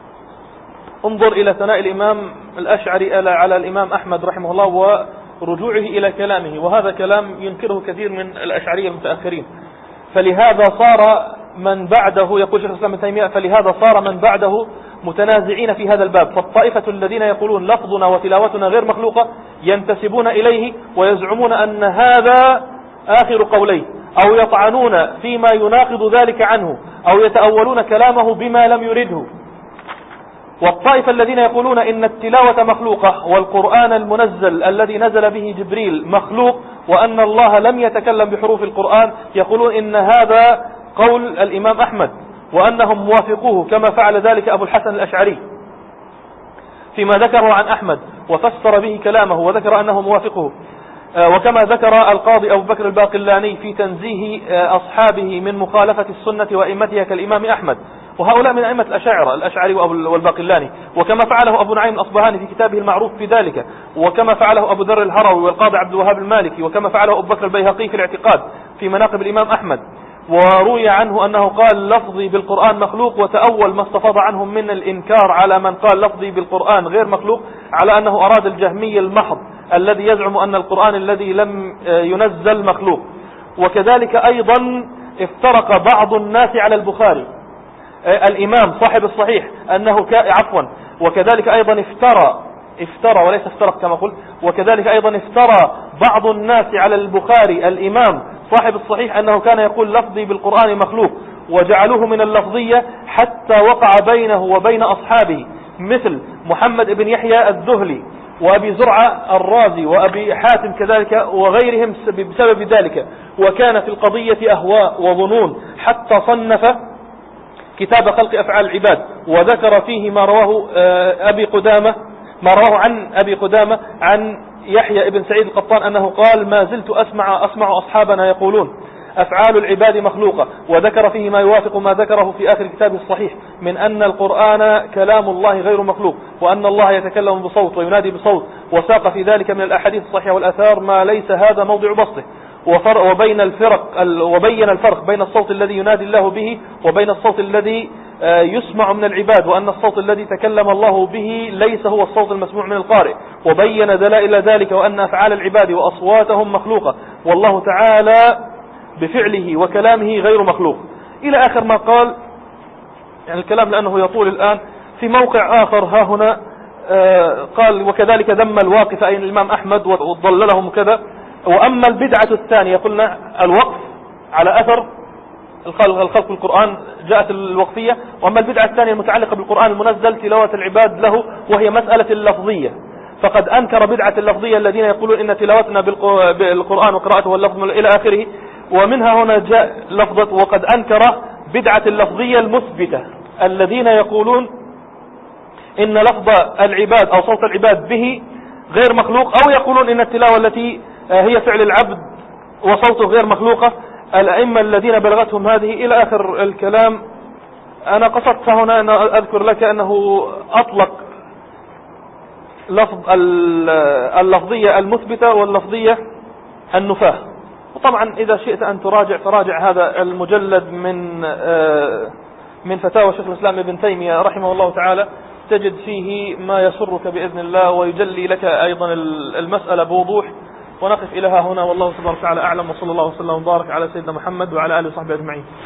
انظر إلى ثناء الإمام الأشعري على الإمام أحمد رحمه الله ورجوعه إلى كلامه، وهذا كلام ينكره كثير من الأشعرية المتأخرين. فلهذا صار من بعده، يقول شيخ الإسلام ابن تيمية، فلهذا صار من بعده متنازعين في هذا الباب. فالطائفة الذين يقولون لفظنا وتلاوتنا غير مخلوقة ينتسبون إليه ويزعمون أن هذا آخر قوليه، أو يطعنون فيما يناقض ذلك عنه، أو يتأولون كلامه بما لم يرده. والطائفة الذين يقولون إن التلاوة مخلوقة والقرآن المنزل الذي نزل به جبريل مخلوق وأن الله لم يتكلم بحروف القرآن يقولون إن هذا قول الإمام أحمد وأنهم موافقوه، كما فعل ذلك أبو الحسن الأشعري فيما ذكره عن أحمد وفسر به كلامه وذكر أنه موافقه، وكما ذكر القاضي أبو بكر الباقلاني في تنزيه أصحابه من مخالفة السنة وأئمتها كالإمام أحمد. وهؤلاء من أئمة الأشاعرة، الأشعري والباقلاني، وكما فعله أبو نعيم الأصبهاني في كتابه المعروف في ذلك، وكما فعله أبو ذر الهروي والقاضي عبد الوهاب المالكي، وكما فعله أبو بكر البيهقي في الاعتقاد في مناقب الإمام أحمد. وروي عنه أنه قال لفظي بالقرآن مخلوق، وتأول ما استفاض عنهم من الإنكار على من قال لفظي بالقرآن غير مخلوق على أنه أراد الجهمي المحض الذي يزعم أن القرآن الذي لم ينزل مخلوق. وكذلك أيضا افترق بعض الناس على البخاري الإمام صاحب الصحيح أنه عفوا وكذلك أيضا افترى افترى وليس افترق كما قلت وكذلك أيضا افترى بعض الناس على البخاري الإمام صاحب الصحيح أنه كان يقول لفظي بالقرآن مخلوق، وجعلوه من اللفظية حتى وقع بينه وبين أصحابه مثل محمد بن يحيى الذهلي وأبي زرعة الرازي وأبي حاتم كذلك وغيرهم بسبب ذلك. وكان في القضية أهواء وظنون حتى صنف كتاب خلق أفعال العباد وذكر فيه ما رواه أبي قدامة ما رواه عن أبي قدامة عن يحيى ابن سعيد القطان أنه قال: ما زلت أسمع أسمع أصحابنا يقولون أفعال العباد مخلوقة، وذكر فيه ما يوافق ما ذكره في آخر كتابه الصحيح من أن القرآن كلام الله غير مخلوق، وأن الله يتكلم بصوت وينادي بصوت، وساق في ذلك من الأحاديث الصحيحة والآثار ما ليس هذا موضع بسطه. وبين الفرق وبين الفرق بين الصوت الذي ينادي الله به وبين الصوت الذي يسمع من العباد، وأن الصوت الذي تكلم الله به ليس هو الصوت المسموع من القارئ، وبين دلائل ذلك وأن أفعال العباد وأصواتهم مخلوقة والله تعالى بفعله وكلامه غير مخلوق إلى آخر ما قال. يعني الكلام لأنه يطول الآن. في موقع آخر ها هنا قال: وكذلك ذم الواقف أي الإمام أحمد وضللهم كذا. وأما البدعة الثانية قلنا الوقف على أثر الخلق بالقرآن جاءت الوقفية. وأما البدعة الثانية المتعلقة بالقرآن المنزل تلاوة العباد له وهي مسألة اللفظية، فقد أنكر بدعة اللفظية الذين يقولون إن تلاوتنا بالقرآن وقراءته واللفظ إلى آخره. ومنها هنا جاء لفظة وقد أنكر بدعة اللفظية المثبتة الذين يقولون إن لفظ العباد أو صوت العباد به غير مخلوق، أو يقولون إن التلاوة التي هي فعل العبد وصوته غير مخلوقة. الأئمة الذين بلغتهم هذه إلى آخر الكلام. أنا قصدت هنا أن أذكر لك أنه أطلق لفظ اللفظية المثبتة واللفظية النفاة. وطبعا إذا شئت أن تراجع فراجع هذا المجلد من من فتاوى شيخ الإسلام ابن تيمية رحمه الله تعالى، تجد فيه ما يسرك بإذن الله ويجلي لك أيضا المسألة بوضوح. ونقف إلى هنا، والله سبحانه وتعالى أعلم، وصلى الله وسلم وبارك على سيدنا محمد وعلى آله وصحبه أجمعين.